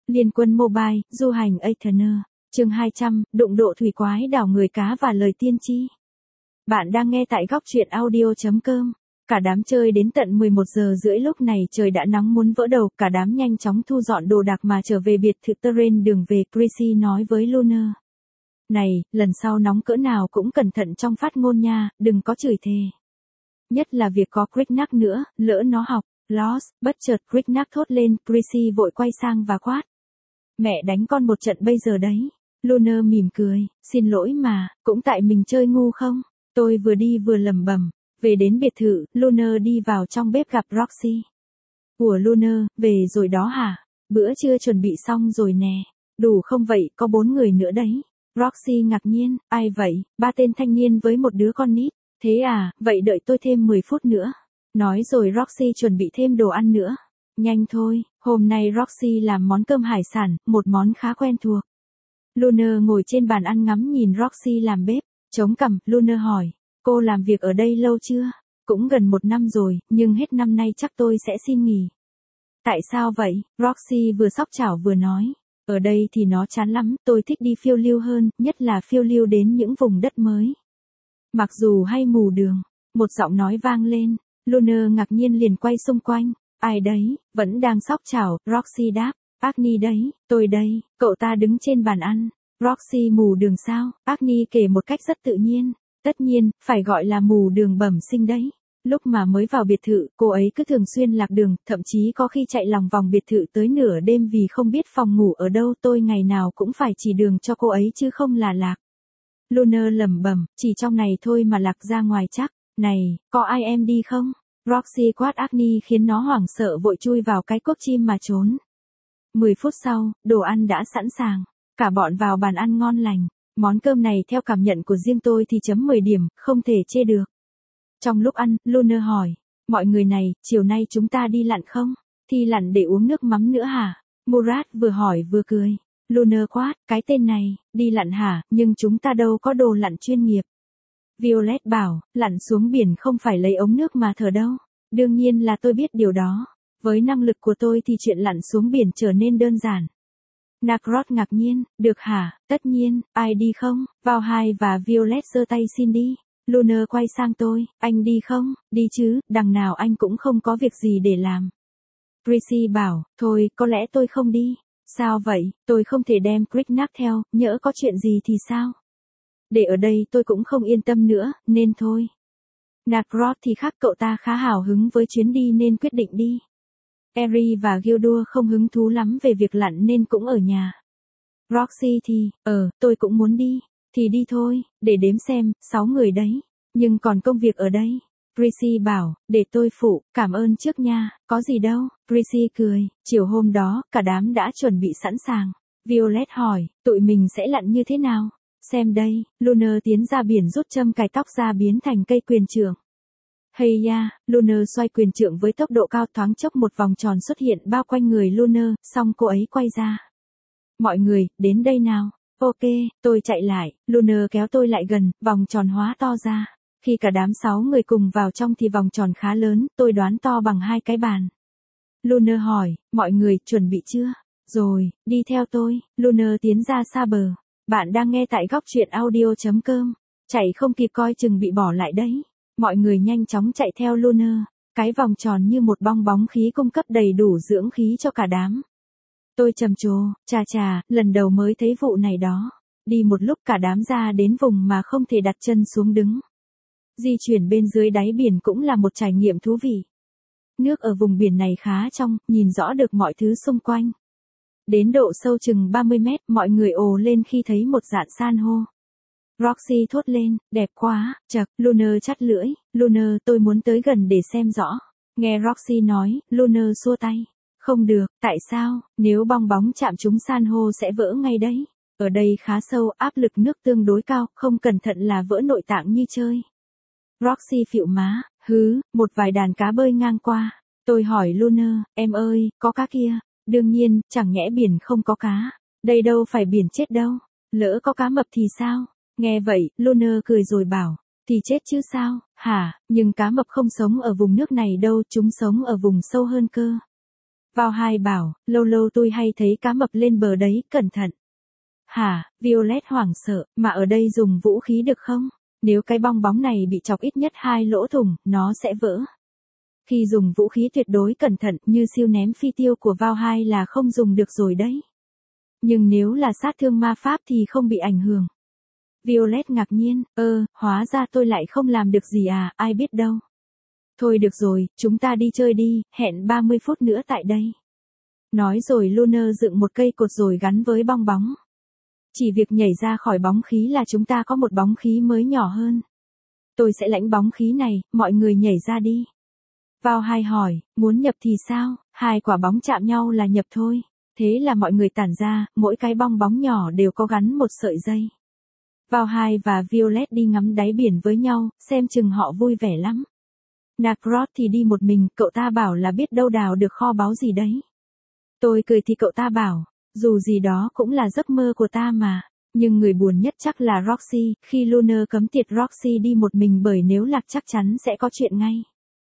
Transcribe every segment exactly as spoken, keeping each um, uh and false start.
Liên quân mobile, du hành Aetherner. Chương hai trăm, đụng độ thủy quái đảo người cá và lời tiên tri. Bạn đang nghe tại góc truyện audio chấm com. Cả đám chơi đến tận mười một giờ rưỡi lúc này trời đã nóng muốn vỡ đầu, cả đám nhanh chóng thu dọn đồ đạc mà trở về biệt thự Terrain. Đường về, Chrissy nói với Luna. Này, lần sau nóng cỡ nào cũng cẩn thận trong phát ngôn nha, đừng có chửi thề. Nhất là việc có Cricknack nữa, lỡ nó học. Lost, bất chợt Cricknack thốt lên, Chrissy vội quay sang và quát. Mẹ đánh con một trận bây giờ đấy. Luna mỉm cười, xin lỗi mà, cũng tại mình chơi ngu không? Tôi vừa đi vừa lẩm bẩm. Về đến biệt thự, Luna đi vào trong bếp gặp Roxy. Ủa Luna, về rồi đó hả? Bữa trưa chuẩn bị xong rồi nè. Đủ không vậy, có bốn người nữa đấy. Roxy ngạc nhiên, ai vậy? Ba tên thanh niên với một đứa con nít. Thế à, vậy đợi tôi thêm mười phút nữa. Nói rồi Roxy chuẩn bị thêm đồ ăn nữa. Nhanh thôi, hôm nay Roxy làm món cơm hải sản, một món khá quen thuộc. Luna ngồi trên bàn ăn ngắm nhìn Roxy làm bếp. Chống cằm, Luna hỏi. Cô làm việc ở đây lâu chưa? Cũng gần một năm rồi, nhưng hết năm nay chắc tôi sẽ xin nghỉ. Tại sao vậy? Roxy vừa xóc chảo vừa nói. Ở đây thì nó chán lắm, tôi thích đi phiêu lưu hơn, nhất là phiêu lưu đến những vùng đất mới. Mặc dù hay mù đường, một giọng nói vang lên. Luna ngạc nhiên liền quay xung quanh. Ai đấy? Vẫn đang xóc chảo, Roxy đáp. Agni đấy, tôi đây, cậu ta đứng trên bàn ăn. Roxy mù đường sao? Agni kể một cách rất tự nhiên. Tất nhiên, phải gọi là mù đường bẩm sinh đấy. Lúc mà mới vào biệt thự, cô ấy cứ thường xuyên lạc đường, thậm chí có khi chạy lòng vòng biệt thự tới nửa đêm vì không biết phòng ngủ ở đâu. Tôi ngày nào cũng phải chỉ đường cho cô ấy chứ không là lạc. Luna lẩm bẩm, chỉ trong này thôi mà lạc ra ngoài chắc. Này, có ai em đi không? Roxy quát Agni khiến nó hoảng sợ vội chui vào cái cuốc chim mà trốn. mười phút sau, đồ ăn đã sẵn sàng. Cả bọn vào bàn ăn ngon lành. Món cơm này theo cảm nhận của riêng tôi thì chấm mười điểm, không thể chê được. Trong lúc ăn, Luna hỏi. Mọi người này, chiều nay chúng ta đi lặn không? Thì lặn để uống nước mắm nữa hả? Murat vừa hỏi vừa cười. Luna quát, cái tên này, đi lặn hả, nhưng chúng ta đâu có đồ lặn chuyên nghiệp. Violet bảo, lặn xuống biển không phải lấy ống nước mà thở đâu. Đương nhiên là tôi biết điều đó. Với năng lực của tôi thì chuyện lặn xuống biển trở nên đơn giản. Nakrot ngạc nhiên, được hả, tất nhiên, ai đi không? Vào hai và Violet giơ tay xin đi. Luna quay sang tôi, anh đi không? Đi chứ, đằng nào anh cũng không có việc gì để làm. Chrissy bảo, thôi, có lẽ tôi không đi. Sao vậy, tôi không thể đem Cricknack theo, nhỡ có chuyện gì thì sao? Để ở đây tôi cũng không yên tâm nữa, nên thôi. Nakrot thì khác, cậu ta khá hào hứng với chuyến đi nên quyết định đi. Eri và Gildur không hứng thú lắm về việc lặn nên cũng ở nhà. Roxy thì, ờ, tôi cũng muốn đi. Thì đi thôi, để đếm xem, sáu người đấy. Nhưng còn công việc ở đây. Chrissy bảo, để tôi phụ, cảm ơn trước nha, có gì đâu. Chrissy cười, chiều hôm đó, cả đám đã chuẩn bị sẵn sàng. Violet hỏi, tụi mình sẽ lặn như thế nào? Xem đây, Luna tiến ra biển rút châm cài tóc ra biến thành cây quyền trượng. Hay ya, Luna xoay quyền trượng với tốc độ cao, thoáng chốc một vòng tròn xuất hiện bao quanh người Luna, xong cô ấy quay ra. Mọi người, đến đây nào. Ok, tôi chạy lại, Luna kéo tôi lại gần, vòng tròn hóa to ra. Khi cả đám sáu người cùng vào trong thì vòng tròn khá lớn, tôi đoán to bằng hai cái bàn. Luna hỏi, mọi người, chuẩn bị chưa? Rồi, đi theo tôi. Luna tiến ra xa bờ. Bạn đang nghe tại góc truyện audio chấm com. Chạy không kịp coi chừng bị bỏ lại đấy. Mọi người nhanh chóng chạy theo Luna. Cái vòng tròn như một bong bóng khí cung cấp đầy đủ dưỡng khí cho cả đám. Tôi trầm trồ, chà chà, lần đầu mới thấy vụ này đó. Đi một lúc cả đám ra đến vùng mà không thể đặt chân xuống đứng. Di chuyển bên dưới đáy biển cũng là một trải nghiệm thú vị. Nước ở vùng biển này khá trong, nhìn rõ được mọi thứ xung quanh. Đến độ sâu chừng ba mươi mét, mọi người ồ lên khi thấy một dạn san hô. Roxy thốt lên, đẹp quá, chậc, Luna chắt lưỡi, Luna tôi muốn tới gần để xem rõ. Nghe Roxy nói, Luna xua tay. Không được, tại sao, nếu bong bóng chạm trúng san hô sẽ vỡ ngay đấy. Ở đây khá sâu, áp lực nước tương đối cao, không cẩn thận là vỡ nội tạng như chơi. Roxy phịu má, hứ, một vài đàn cá bơi ngang qua. Tôi hỏi Luna, em ơi, có cá kia? Đương nhiên, chẳng nhẽ biển không có cá. Đây đâu phải biển chết đâu. Lỡ có cá mập thì sao? Nghe vậy, Luna cười rồi bảo, thì chết chứ sao, hả, nhưng cá mập không sống ở vùng nước này đâu, chúng sống ở vùng sâu hơn cơ. Vào hai bảo, lâu lâu tôi hay thấy cá mập lên bờ đấy, cẩn thận. Hả, Violet hoảng sợ, mà ở đây dùng vũ khí được không? Nếu cái bong bóng này bị chọc ít nhất hai lỗ thủng, nó sẽ vỡ. Khi dùng vũ khí tuyệt đối cẩn thận như siêu ném phi tiêu của Vào hai là không dùng được rồi đấy. Nhưng nếu là sát thương ma pháp thì không bị ảnh hưởng. Violet ngạc nhiên, ơ, hóa ra tôi lại không làm được gì à, ai biết đâu. Thôi được rồi, chúng ta đi chơi đi, hẹn ba mươi phút nữa tại đây. Nói rồi Luna dựng một cây cột rồi gắn với bong bóng. Chỉ việc nhảy ra khỏi bóng khí là chúng ta có một bóng khí mới nhỏ hơn. Tôi sẽ lãnh bóng khí này, mọi người nhảy ra đi. Vào hai hỏi, muốn nhập thì sao, hai quả bóng chạm nhau là nhập thôi. Thế là mọi người tản ra, mỗi cái bong bóng nhỏ đều có gắn một sợi dây. Vào hai và Violet đi ngắm đáy biển với nhau, xem chừng họ vui vẻ lắm. Nacrot thì đi một mình, cậu ta bảo là biết đâu đào được kho báu gì đấy. Tôi cười thì cậu ta bảo, dù gì đó cũng là giấc mơ của ta mà. Nhưng người buồn nhất chắc là Roxy, khi Luna cấm tiệt Roxy đi một mình bởi nếu lạc chắc chắn sẽ có chuyện ngay.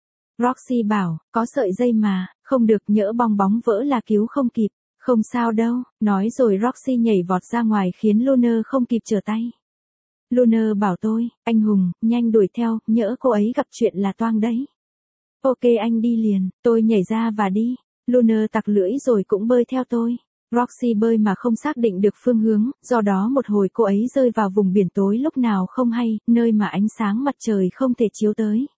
Roxy bảo, có sợi dây mà, không được nhỡ bong bóng vỡ là cứu không kịp. Không sao đâu, nói rồi Roxy nhảy vọt ra ngoài khiến Luna không kịp trở tay. Luna bảo tôi, anh Hùng, nhanh đuổi theo, nhỡ cô ấy gặp chuyện là toang đấy. Ok anh đi liền, tôi nhảy ra và đi. Luna tặc lưỡi rồi cũng bơi theo tôi. Roxy bơi mà không xác định được phương hướng, do đó một hồi cô ấy rơi vào vùng biển tối lúc nào không hay, nơi mà ánh sáng mặt trời không thể chiếu tới.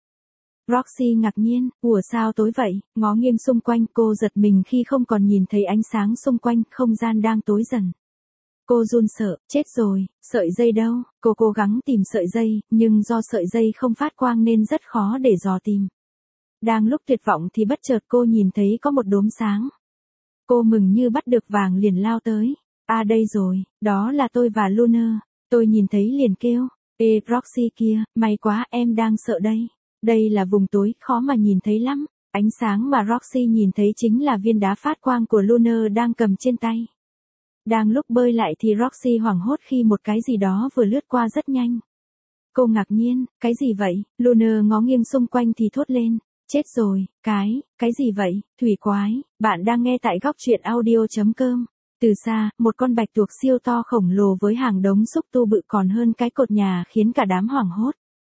Roxy ngạc nhiên, ủa sao tối vậy, ngó nghiêng xung quanh cô giật mình khi không còn nhìn thấy ánh sáng xung quanh, không gian đang tối dần. Cô run sợ, chết rồi, sợi dây đâu, cô cố gắng tìm sợi dây, nhưng do sợi dây không phát quang nên rất khó để dò tìm. Đang lúc tuyệt vọng thì bất chợt cô nhìn thấy có một đốm sáng. Cô mừng như bắt được vàng liền lao tới. À đây rồi, đó là tôi và Luna. Tôi nhìn thấy liền kêu, ê Roxy kia, may quá em đang sợ đây. Đây là vùng tối, khó mà nhìn thấy lắm. Ánh sáng mà Roxy nhìn thấy chính là viên đá phát quang của Luna đang cầm trên tay. Đang lúc bơi lại thì Roxy hoảng hốt khi một cái gì đó vừa lướt qua rất nhanh. Cô ngạc nhiên, cái gì vậy? Luna ngó nghiêng xung quanh thì thốt lên. Chết rồi, cái, cái gì vậy? Thủy quái, bạn đang nghe tại góc truyện audio chấm com. Từ xa, một con bạch tuộc siêu to khổng lồ với hàng đống xúc tu bự còn hơn cái cột nhà khiến cả đám hoảng hốt.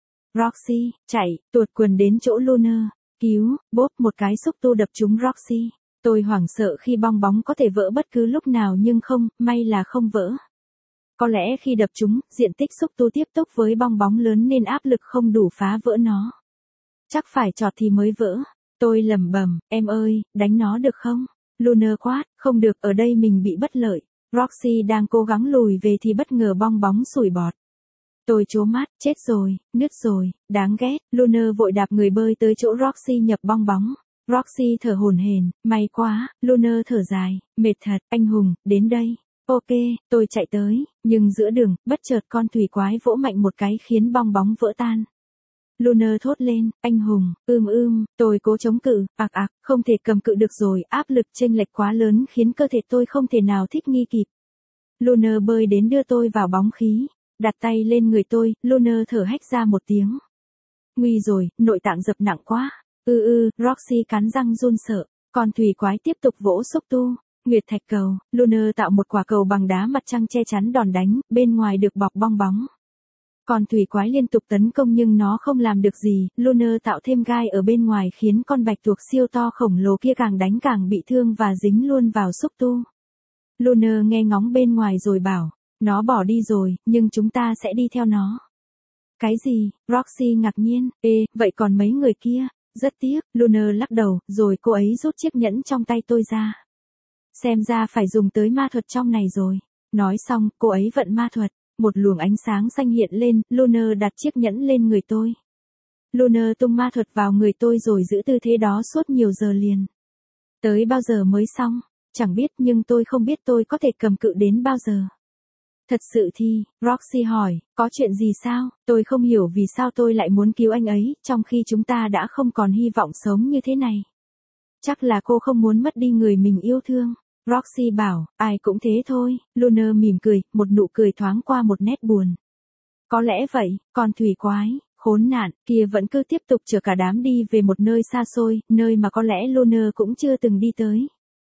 Roxy, chạy, tuột quần đến chỗ Luna. Cứu, bốp một cái xúc tu đập trúng Roxy. Tôi hoảng sợ khi bong bóng có thể vỡ bất cứ lúc nào nhưng không, may là không vỡ. Có lẽ khi đập trúng, diện tích xúc tu tiếp tục với bong bóng lớn nên áp lực không đủ phá vỡ nó. Chắc phải chọt thì mới vỡ. Tôi lẩm bẩm, em ơi, đánh nó được không? Luna quát, không được, ở đây mình bị bất lợi. Roxy đang cố gắng lùi về thì bất ngờ bong bóng sủi bọt. Tôi trố mắt, chết rồi, nứt rồi, đáng ghét. Luna vội đạp người bơi tới chỗ Roxy nhập bong bóng. Roxy thở hổn hển, may quá. Luna thở dài, mệt thật, anh Hùng, đến đây. Ok, tôi chạy tới, nhưng giữa đường, bất chợt con thủy quái vỗ mạnh một cái khiến bong bóng vỡ tan. Luna thốt lên, anh Hùng, ưm ưm, tôi cố chống cự, ạc ạc, không thể cầm cự được rồi, áp lực chênh lệch quá lớn khiến cơ thể tôi không thể nào thích nghi kịp. Luna bơi đến đưa tôi vào bóng khí, đặt tay lên người tôi, Luna thở hách ra một tiếng. Nguy rồi, nội tạng dập nặng quá. Ư ư, Roxy cắn răng run sợ, còn thủy quái tiếp tục vỗ xúc tu. Nguyệt thạch cầu, Luna tạo một quả cầu bằng đá mặt trăng che chắn đòn đánh, bên ngoài được bọc bong bóng. Còn thủy quái liên tục tấn công nhưng nó không làm được gì, Luna tạo thêm gai ở bên ngoài khiến con bạch tuộc siêu to khổng lồ kia càng đánh càng bị thương và dính luôn vào xúc tu. Luna nghe ngóng bên ngoài rồi bảo, nó bỏ đi rồi, nhưng chúng ta sẽ đi theo nó. Cái gì? Roxy ngạc nhiên, ê, vậy còn mấy người kia? Rất tiếc, Luna lắc đầu, rồi cô ấy rút chiếc nhẫn trong tay tôi ra. Xem ra phải dùng tới ma thuật trong này rồi. Nói xong, cô ấy vận ma thuật. Một luồng ánh sáng xanh hiện lên, Luna đặt chiếc nhẫn lên người tôi. Luna tung ma thuật vào người tôi rồi giữ tư thế đó suốt nhiều giờ liền. Tới bao giờ mới xong? Chẳng biết nhưng tôi không biết tôi có thể cầm cự đến bao giờ. Thật sự thì, Roxy hỏi, có chuyện gì sao? Tôi không hiểu vì sao tôi lại muốn cứu anh ấy, trong khi chúng ta đã không còn hy vọng sống như thế này. Chắc là cô không muốn mất đi người mình yêu thương. Roxy bảo, ai cũng thế thôi. Luna mỉm cười, một nụ cười thoáng qua một nét buồn. Có lẽ vậy, còn thủy quái, khốn nạn, kia vẫn cứ tiếp tục chở cả đám đi về một nơi xa xôi, nơi mà có lẽ Luna cũng chưa từng đi tới.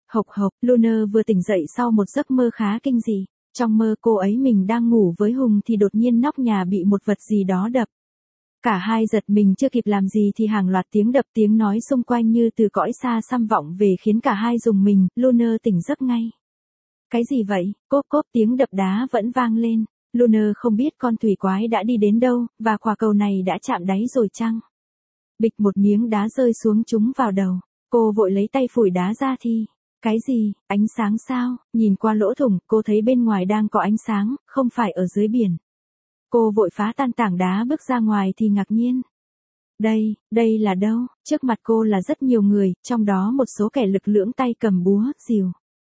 Hộc hộc, Luna vừa tỉnh dậy sau một giấc mơ khá kinh dị. Trong mơ cô ấy mình đang ngủ với Hùng thì đột nhiên nóc nhà bị một vật gì đó đập. Cả hai giật mình chưa kịp làm gì thì hàng loạt tiếng đập tiếng nói xung quanh như từ cõi xa xăm vọng về khiến cả hai rùng mình, Luna tỉnh giấc ngay. Cái gì vậy? Cốp cốp tiếng đập đá vẫn vang lên. Luna không biết con thủy quái đã đi đến đâu, và quả cầu này đã chạm đáy rồi chăng? Bịch một miếng đá rơi xuống trúng vào đầu. Cô vội lấy tay phủi đá ra thì... Cái gì? Ánh sáng sao? Nhìn qua lỗ thủng, cô thấy bên ngoài đang có ánh sáng, không phải ở dưới biển. Cô vội phá tan tảng đá bước ra ngoài thì ngạc nhiên. Đây, đây là đâu? Trước mặt cô là rất nhiều người, trong đó một số kẻ lực lưỡng tay cầm búa, rìu.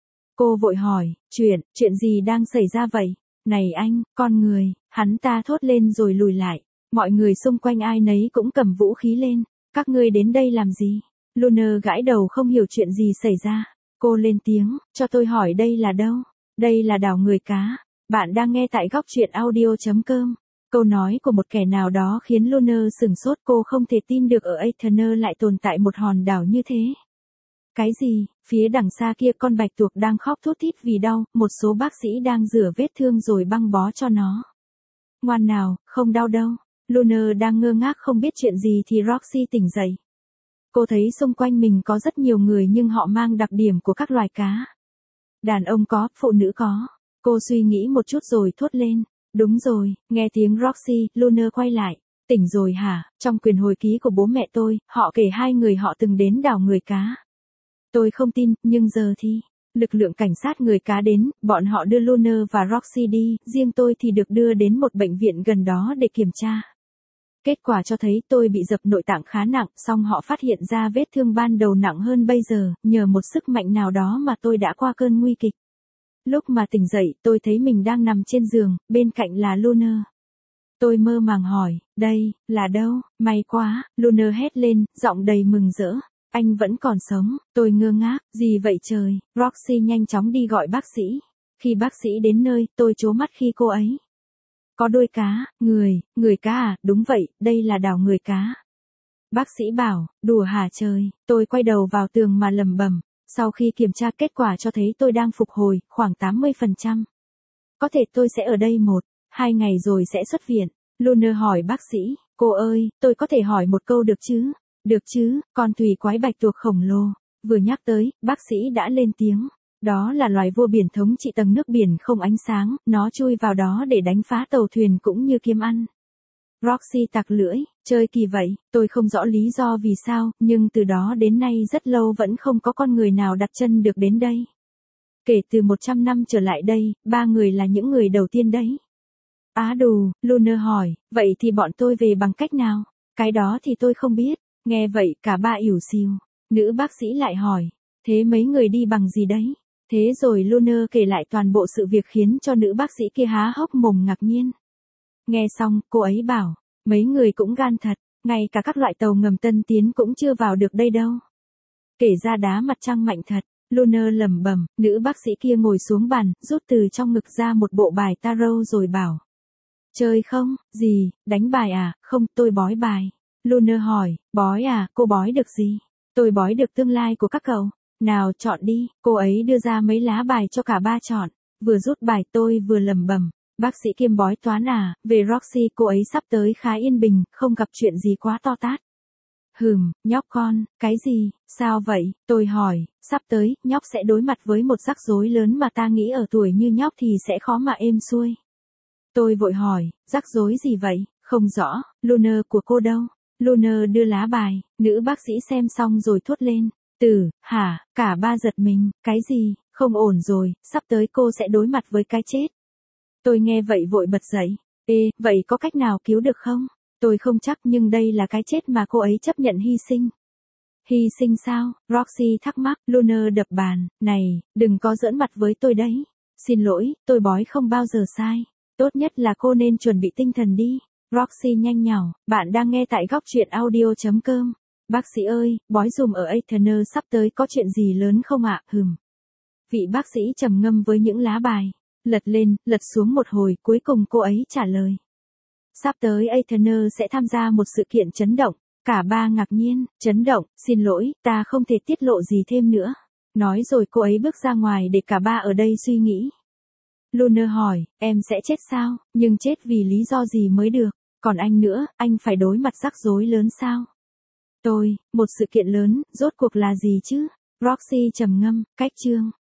Cô vội hỏi, chuyện, chuyện gì đang xảy ra vậy? Này anh, con người, hắn ta thốt lên rồi lùi lại. Mọi người xung quanh ai nấy cũng cầm vũ khí lên. Các ngươi đến đây làm gì? Luna gãi đầu không hiểu chuyện gì xảy ra. Cô lên tiếng, cho tôi hỏi đây là đâu? Đây là đảo người cá. Bạn đang nghe tại góc truyện audio.com. Câu nói của một kẻ nào đó khiến Luna sửng sốt, cô không thể tin được ở Aetherna lại tồn tại một hòn đảo như thế. Cái gì? Phía đằng xa kia con bạch tuộc đang khóc thút thít vì đau, một số bác sĩ đang rửa vết thương rồi băng bó cho nó. Ngoan nào, không đau đâu. Luna đang ngơ ngác không biết chuyện gì thì Roxy tỉnh dậy. Cô thấy xung quanh mình có rất nhiều người nhưng họ mang đặc điểm của các loài cá. Đàn ông có, phụ nữ có. Cô suy nghĩ một chút rồi thốt lên. Đúng rồi, nghe tiếng Roxy, Luna quay lại. Tỉnh rồi hả? Trong quyển hồi ký của bố mẹ tôi, họ kể hai người họ từng đến đảo người cá. Tôi không tin, nhưng giờ thì... Lực lượng cảnh sát người cá đến, bọn họ đưa Luna và Roxy đi, riêng tôi thì được đưa đến một bệnh viện gần đó để kiểm tra. Kết quả cho thấy tôi bị dập nội tạng khá nặng, song họ phát hiện ra vết thương ban đầu nặng hơn bây giờ, nhờ một sức mạnh nào đó mà tôi đã qua cơn nguy kịch. Lúc mà tỉnh dậy, tôi thấy mình đang nằm trên giường, bên cạnh là Luna. Tôi mơ màng hỏi, đây, là đâu? May quá, Luna hét lên, giọng đầy mừng rỡ. Anh vẫn còn sống, tôi ngơ ngác, gì vậy trời? Roxy nhanh chóng đi gọi bác sĩ. Khi bác sĩ đến nơi, tôi trố mắt khi cô ấy. Có đôi cá, người, người cá à, đúng vậy, đây là đảo người cá. Bác sĩ bảo, đùa hả trời, tôi quay đầu vào tường mà lầm bầm. Sau khi kiểm tra kết quả cho thấy tôi đang phục hồi, khoảng tám mươi phần trăm. Có thể tôi sẽ ở đây một, hai ngày rồi sẽ xuất viện. Luna hỏi bác sĩ, cô ơi, tôi có thể hỏi một câu được chứ? Được chứ, con thủy quái bạch tuộc khổng lồ. Vừa nhắc tới, bác sĩ đã lên tiếng. Đó là loài vua biển thống trị tầng nước biển không ánh sáng, nó chui vào đó để đánh phá tàu thuyền cũng như kiếm ăn. Roxy tặc lưỡi, chơi kỳ vậy, tôi không rõ lý do vì sao, nhưng từ đó đến nay rất lâu vẫn không có con người nào đặt chân được đến đây. Kể từ một trăm năm trở lại đây, ba người là những người đầu tiên đấy. Á đù, Luna hỏi, vậy thì bọn tôi về bằng cách nào? Cái đó thì tôi không biết. Nghe vậy cả ba ỉu xìu. Nữ bác sĩ lại hỏi, thế mấy người đi bằng gì đấy? Thế rồi Luna kể lại toàn bộ sự việc khiến cho nữ bác sĩ kia há hốc mồm ngạc nhiên. Nghe xong, cô ấy bảo, mấy người cũng gan thật, ngay cả các loại tàu ngầm tân tiến cũng chưa vào được đây đâu. Kể ra đá mặt trăng mạnh thật, Luna lẩm bẩm, nữ bác sĩ kia ngồi xuống bàn, rút từ trong ngực ra một bộ bài tarot rồi bảo. Chơi không? Gì? Đánh bài à? Không, tôi bói bài. Luna hỏi, bói à, cô bói được gì? Tôi bói được tương lai của các cậu. Nào chọn đi, cô ấy đưa ra mấy lá bài cho cả ba chọn. Vừa rút bài tôi vừa lẩm bẩm, bác sĩ kiêm bói toán à, về Roxy cô ấy sắp tới khá yên bình, không gặp chuyện gì quá to tát. Hừm, nhóc con, cái gì, sao vậy? Tôi hỏi, sắp tới, nhóc sẽ đối mặt với một rắc rối lớn mà ta nghĩ ở tuổi như nhóc thì sẽ khó mà êm xuôi. Tôi vội hỏi, rắc rối gì vậy? Không rõ, Luna của cô đâu? Luna đưa lá bài, nữ bác sĩ xem xong rồi thốt lên. Tử, hả, cả ba giật mình, cái gì, không ổn rồi, sắp tới cô sẽ đối mặt với cái chết. Tôi nghe vậy vội bật dậy. Ê, vậy có cách nào cứu được không? Tôi không chắc nhưng đây là cái chết mà cô ấy chấp nhận hy sinh. Hy sinh sao? Roxy thắc mắc, Luna đập bàn, này, đừng có giỡn mặt với tôi đấy. Xin lỗi, tôi bói không bao giờ sai. Tốt nhất là cô nên chuẩn bị tinh thần đi. Roxy nhanh nhảu, bạn đang nghe tại góc truyện audio.com. Bác sĩ ơi, bói dùm ở Aetherna sắp tới có chuyện gì lớn không ạ? Hừm. Vị bác sĩ trầm ngâm với những lá bài. Lật lên, lật xuống một hồi, cuối cùng cô ấy trả lời. Sắp tới Aetherna sẽ tham gia một sự kiện chấn động. Cả ba ngạc nhiên, chấn động, xin lỗi, ta không thể tiết lộ gì thêm nữa. Nói rồi cô ấy bước ra ngoài để cả ba ở đây suy nghĩ. Luna hỏi, em sẽ chết sao, nhưng chết vì lý do gì mới được, còn anh nữa, anh phải đối mặt rắc rối lớn sao? Tôi, một sự kiện lớn, rốt cuộc là gì chứ? Roxy trầm ngâm, cách chương.